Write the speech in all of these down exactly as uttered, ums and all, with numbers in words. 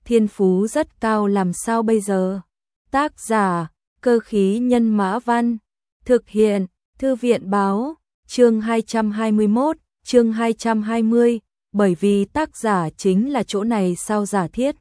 thiên phú rất cao làm sao bây giờ? Tác giả, Cơ khí nhân mã văn. Thực hiện, Thư viện báo, chương hai trăm hai mươi mốt, chương hai trăm hai mươi, bởi vì tác giả chính là chỗ này sao giả thiết.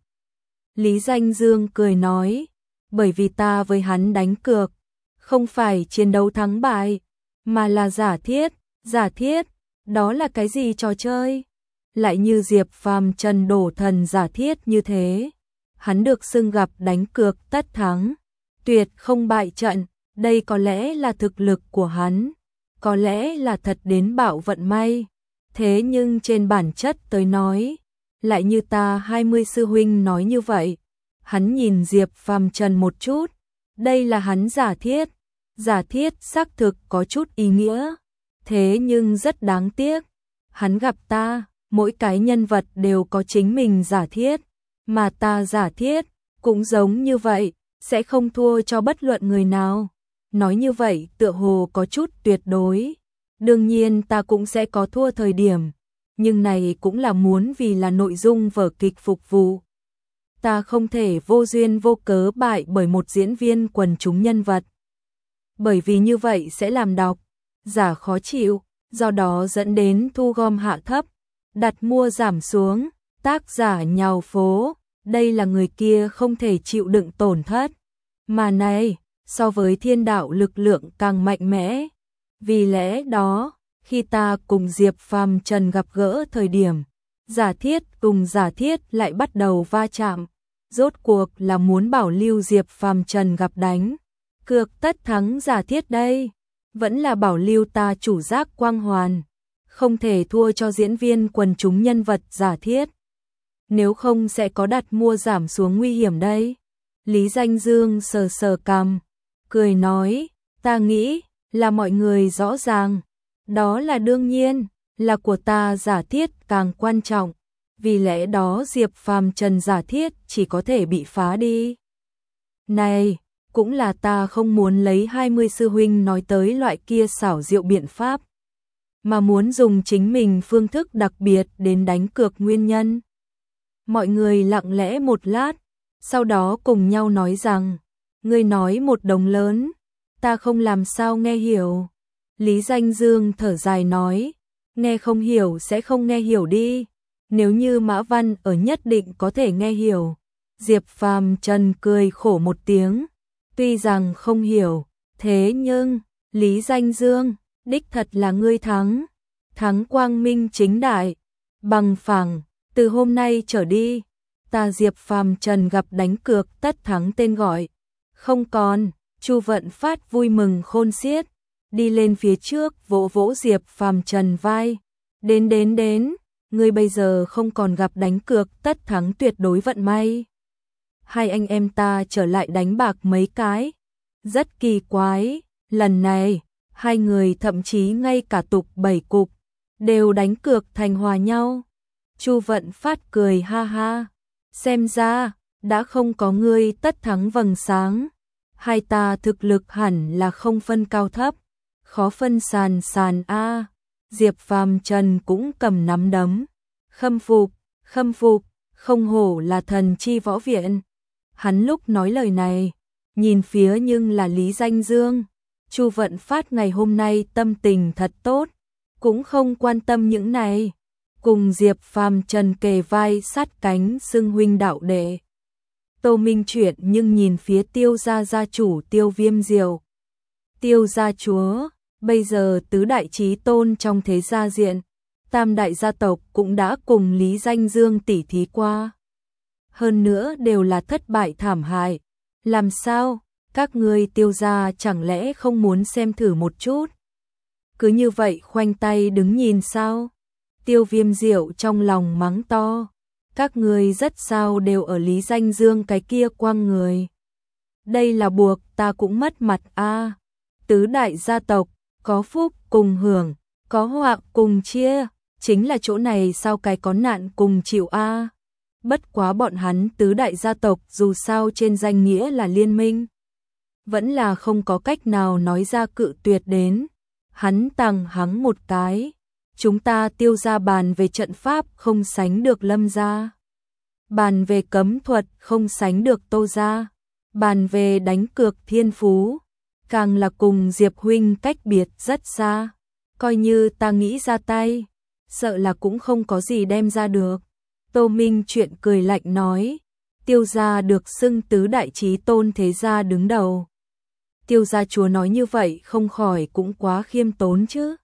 Lý Danh Dương cười nói, bởi vì ta với hắn đánh cược, không phải chiến đấu thắng bại, mà là giả thiết, giả thiết, đó là cái gì trò chơi? Lại như Diệp Phàm Trần đổ thần giả thiết như thế. Hắn được xưng gặp đánh cược tất thắng, tuyệt không bại trận, đây có lẽ là thực lực của hắn, có lẽ là thật đến bạo vận may. Thế nhưng trên bản chất tới nói, lại như ta hai mươi sư huynh nói như vậy. Hắn nhìn Diệp Phàm Trần một chút, đây là hắn giả thiết, giả thiết xác thực có chút ý nghĩa, thế nhưng rất đáng tiếc. Hắn gặp ta, mỗi cái nhân vật đều có chính mình giả thiết, mà ta giả thiết cũng giống như vậy, sẽ không thua cho bất luận người nào. Nói như vậy tựa hồ có chút tuyệt đối. Đương nhiên ta cũng sẽ có thua thời điểm, nhưng này cũng là muốn vì là nội dung vở kịch phục vụ. Ta không thể vô duyên vô cớ bại bởi một diễn viên quần chúng nhân vật. Bởi vì như vậy sẽ làm độc giả khó chịu, do đó dẫn đến thu gom hạ thấp, đặt mua giảm xuống, tác giả nhào phố, đây là người kia không thể chịu đựng tổn thất. Mà này, so với thiên đạo lực lượng càng mạnh mẽ. Vì lẽ đó, khi ta cùng Diệp Phàm Trần gặp gỡ thời điểm, giả thiết cùng giả thiết lại bắt đầu va chạm. Rốt cuộc là muốn bảo lưu Diệp Phàm Trần gặp đánh cược tất thắng giả thiết đây, vẫn là bảo lưu ta chủ giác quang hoàn, không thể thua cho diễn viên quần chúng nhân vật giả thiết. Nếu không sẽ có đặt mua giảm xuống nguy hiểm đây. Lý Danh Dương sờ sờ cằm, cười nói, ta nghĩ là mọi người rõ ràng, đó là đương nhiên, là của ta giả thiết càng quan trọng, vì lẽ đó Diệp Phàm Trần giả thiết chỉ có thể bị phá đi. Này, cũng là ta không muốn lấy hai mươi sư huynh nói tới loại kia xảo diệu biện pháp, mà muốn dùng chính mình phương thức đặc biệt đến đánh cược nguyên nhân. Mọi người lặng lẽ một lát, sau đó cùng nhau nói rằng, ngươi nói một đồng lớn, ta không làm sao nghe hiểu. Lý Danh Dương thở dài nói, nghe không hiểu sẽ không nghe hiểu đi, nếu như Mã Văn ở nhất định có thể nghe hiểu. Diệp Phàm Trần cười khổ một tiếng, tuy rằng không hiểu, thế nhưng, Lý Danh Dương, đích thật là ngươi thắng, thắng quang minh chính đại, bằng phẳng, từ hôm nay trở đi, ta Diệp Phàm Trần gặp đánh cược tất thắng tên gọi, không còn. Chu Vận Phát vui mừng khôn xiết, đi lên phía trước vỗ vỗ Diệp Phàm Trần vai, đến đến đến, ngươi bây giờ không còn gặp đánh cược tất thắng tuyệt đối vận may. Hai anh em ta trở lại đánh bạc mấy cái, rất kỳ quái, lần này, hai người thậm chí ngay cả tục bảy cục, đều đánh cược thành hòa nhau. Chu Vận Phát cười ha ha, xem ra, đã không có ngươi tất thắng vầng sáng. Hai ta thực lực hẳn là không phân cao thấp, khó phân sàn sàn a. Diệp Phàm Trần cũng cầm nắm đấm, khâm phục, khâm phục, không hổ là thần chi võ viện. Hắn lúc nói lời này, nhìn phía nhưng là Lý Danh Dương. Chu Vận Phát ngày hôm nay tâm tình thật tốt, cũng không quan tâm những này, cùng Diệp Phàm Trần kề vai sát cánh xưng huynh đạo đệ. Tô Minh chuyển nhưng nhìn phía Tiêu gia gia chủ Tiêu Viêm Diệu. Tiêu gia chúa, bây giờ tứ đại chí tôn trong thế gia diện, tam đại gia tộc cũng đã cùng Lý Danh Dương tỉ thí qua. Hơn nữa đều là thất bại thảm hại. Làm sao, các ngươi Tiêu gia chẳng lẽ không muốn xem thử một chút? Cứ như vậy khoanh tay đứng nhìn sao? Tiêu Viêm Diệu trong lòng mắng to. Các người rất sao đều ở Lý Danh Dương cái kia quăng người. Đây là buộc ta cũng mất mặt a. Tứ đại gia tộc, có phúc cùng hưởng, có họa cùng chia, chính là chỗ này sao cái có nạn cùng chịu a. Bất quá bọn hắn tứ đại gia tộc dù sao trên danh nghĩa là liên minh, vẫn là không có cách nào nói ra cự tuyệt đến. Hắn tằng hắng một cái. Chúng ta Tiêu gia bàn về trận pháp không sánh được Lâm gia. bàn về cấm thuật không sánh được Tô gia, bàn về đánh cược thiên phú, càng là cùng Diệp huynh cách biệt rất xa, coi như ta nghĩ ra tay, sợ là cũng không có gì đem ra được. Tô Minh chuyện cười lạnh nói, Tiêu gia được xưng tứ đại chí tôn thế gia đứng đầu. Tiêu gia chúa nói như vậy không khỏi cũng quá khiêm tốn chứ.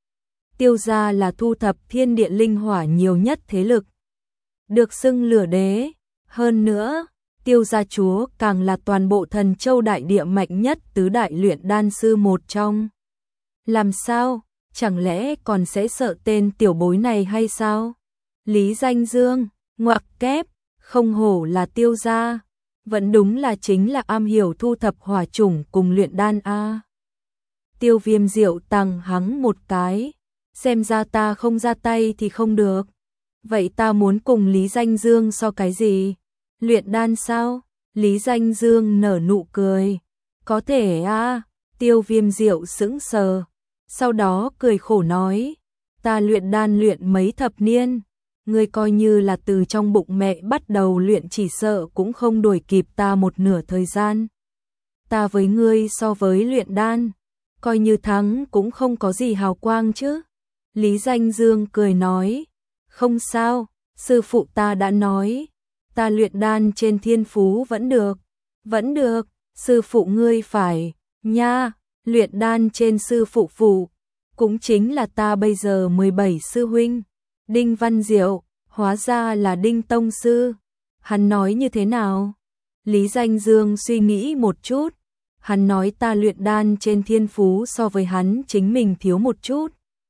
Tiêu gia là thu thập thiên địa linh hỏa nhiều nhất thế lực, được xưng lửa đế, hơn nữa, Tiêu gia chúa càng là toàn bộ Thần Châu đại địa mạnh nhất tứ đại luyện đan sư một trong. Làm sao, chẳng lẽ còn sẽ sợ tên tiểu bối này hay sao? Lý Danh Dương, ngoặc kép, không hổ là Tiêu gia, vẫn đúng là chính là am hiểu thu thập hỏa chủng cùng luyện đan a. Tiêu Viêm Diệu tằng hắng một cái, xem ra ta không ra tay thì không được. Vậy ta muốn cùng Lý Danh Dương so cái gì? Luyện đan sao? Lý Danh Dương nở nụ cười. Có thể a. Tiêu Viêm Diệu sững sờ, sau đó cười khổ nói, ta luyện đan luyện mấy thập niên, ngươi coi như là từ trong bụng mẹ bắt đầu luyện chỉ sợ cũng không đuổi kịp ta một nửa thời gian. Ta với ngươi so với luyện đan, coi như thắng cũng không có gì hào quang chứ. Lý Danh Dương cười nói, không sao, sư phụ ta đã nói, ta luyện đan trên thiên phú vẫn được, vẫn được, sư phụ ngươi phải, nha, luyện đan trên sư phụ phụ, cũng chính là ta bây giờ mười bảy sư huynh, Đinh Văn Diệu, hóa ra là Đinh Tông Sư, hắn nói như thế nào? Lý Danh Dương suy nghĩ một chút, hắn nói ta luyện đan trên thiên phú so với hắn chính mình thiếu một chút,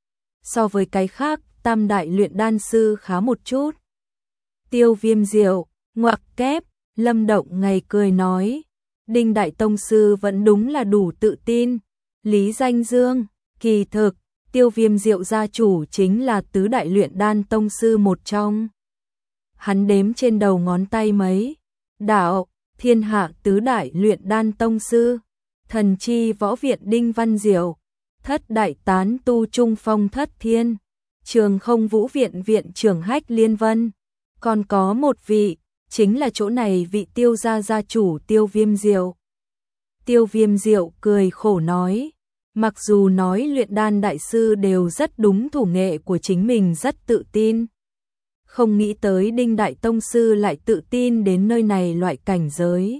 so với cái khác tam đại luyện đan sư khá một chút. Tiêu Viêm Diệu, ngoặc kép, Lâm Động Ngày cười nói, Đinh Đại Tông Sư vẫn đúng là đủ tự tin. Lý Danh Dương, kỳ thực, Tiêu Viêm Diệu gia chủ chính là tứ đại luyện đan tông sư một trong. Hắn đếm trên đầu ngón tay mấy, đạo, thiên hạ tứ đại luyện đan tông sư, thần chi võ viện Đinh Văn Diệu, thất đại tán tu Trung Phong Thất Thiên, trường không vũ viện viện trưởng Hách Liên Vân, còn có một vị, chính là chỗ này vị Tiêu gia gia chủ Tiêu Viêm Diệu. Tiêu Viêm Diệu cười khổ nói, mặc dù nói luyện đan đại sư đều rất đúng thủ nghệ của chính mình rất tự tin, không nghĩ tới Đinh Đại Tông Sư lại tự tin đến nơi này loại cảnh giới.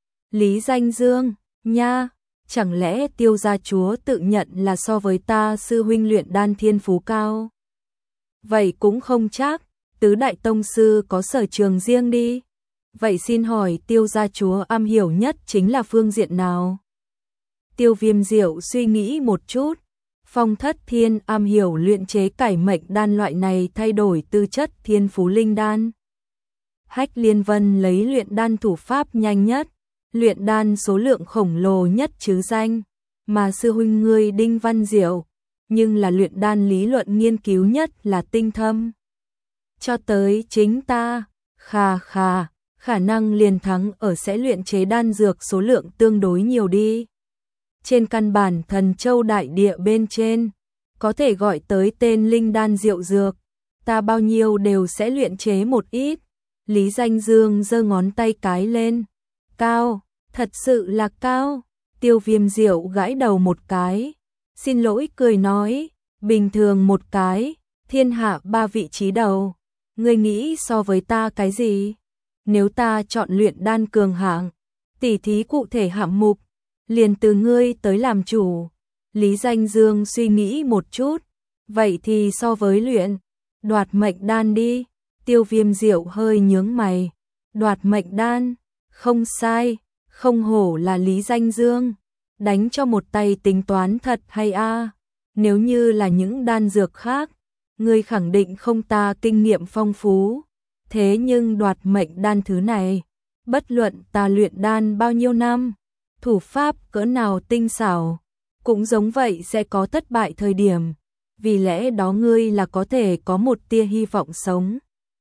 Lý Danh Dương, nha, chẳng lẽ Tiêu gia chúa tự nhận là so với ta sư huynh luyện đan thiên phú cao? Vậy cũng không chắc, tứ đại tông sư có sở trường riêng đi. Vậy xin hỏi Tiêu gia chúa am hiểu nhất chính là phương diện nào? Tiêu Viêm Diệu suy nghĩ một chút, Phong Thất Thiên am hiểu luyện chế cải mệnh đan loại này thay đổi tư chất thiên phú linh đan. Hách Liên Vân lấy luyện đan thủ pháp nhanh nhất, luyện đan số lượng khổng lồ nhất chứ danh, mà sư huynh ngươi Đinh Văn Diệu, nhưng là luyện đan lý luận nghiên cứu nhất là tinh thâm. Cho tới chính ta, khà khà, khả năng liền thắng ở sẽ luyện chế đan dược số lượng tương đối nhiều đi. Trên căn bản Thần Châu đại địa bên trên, có thể gọi tới tên linh đan diệu dược, ta bao nhiêu đều sẽ luyện chế một ít. Lý Danh Dương giơ ngón tay cái lên, cao, thật sự là cao. Tiêu Viêm Diệu gãi đầu một cái, xin lỗi cười nói, bình thường một cái, thiên hạ ba vị trí đầu, ngươi nghĩ so với ta cái gì? Nếu ta chọn luyện đan cường hạng, tỉ thí cụ thể hạng mục, liền từ ngươi tới làm chủ. Lý Danh Dương suy nghĩ một chút, vậy thì so với luyện đoạt mệnh đan đi. Tiêu Viêm Diệu hơi nhướng mày, đoạt mệnh đan, không sai, không hổ là Lý Danh Dương, đánh cho một tay tính toán thật hay a. Nếu như là những đan dược khác, ngươi khẳng định không ta kinh nghiệm phong phú, thế nhưng đoạt mệnh đan thứ này, bất luận ta luyện đan bao nhiêu năm, thủ pháp cỡ nào tinh xảo, cũng giống vậy sẽ có thất bại thời điểm, vì lẽ đó ngươi là có thể có một tia hy vọng sống.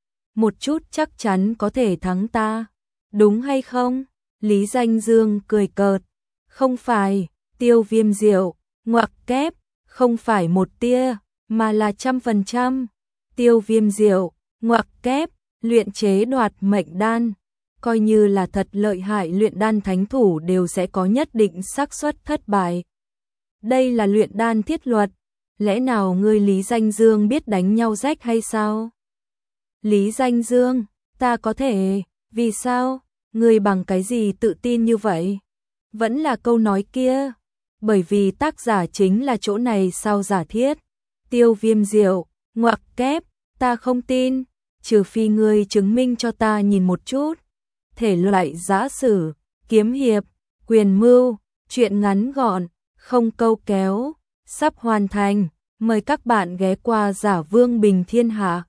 Một chút chắc chắn có thể thắng ta, đúng hay không? Lý Danh Dương cười cợt, không phải. Tiêu Viêm Diệu, ngoặc kép, không phải một tia, mà là trăm phần trăm. Tiêu Viêm Diệu, ngoặc kép, luyện chế đoạt mệnh đan, coi như là thật lợi hại luyện đan thánh thủ đều sẽ có nhất định xác suất thất bại. Đây là luyện đan thiết luật, lẽ nào ngươi Lý Danh Dương biết đánh nhau rách hay sao? Lý Danh Dương, ta có thể, vì sao? Ngươi bằng cái gì tự tin như vậy? Vẫn là câu nói kia, bởi vì tác giả chính là chỗ này sao giả thiết. Tiêu Viêm Diệu, ngoặc kép, ta không tin, trừ phi ngươi chứng minh cho ta nhìn một chút. Thể loại giã sử, kiếm hiệp, quyền mưu, truyện ngắn gọn, không câu kéo, sắp hoàn thành, mời các bạn ghé qua Giả Vương Bình Thiên Hạ.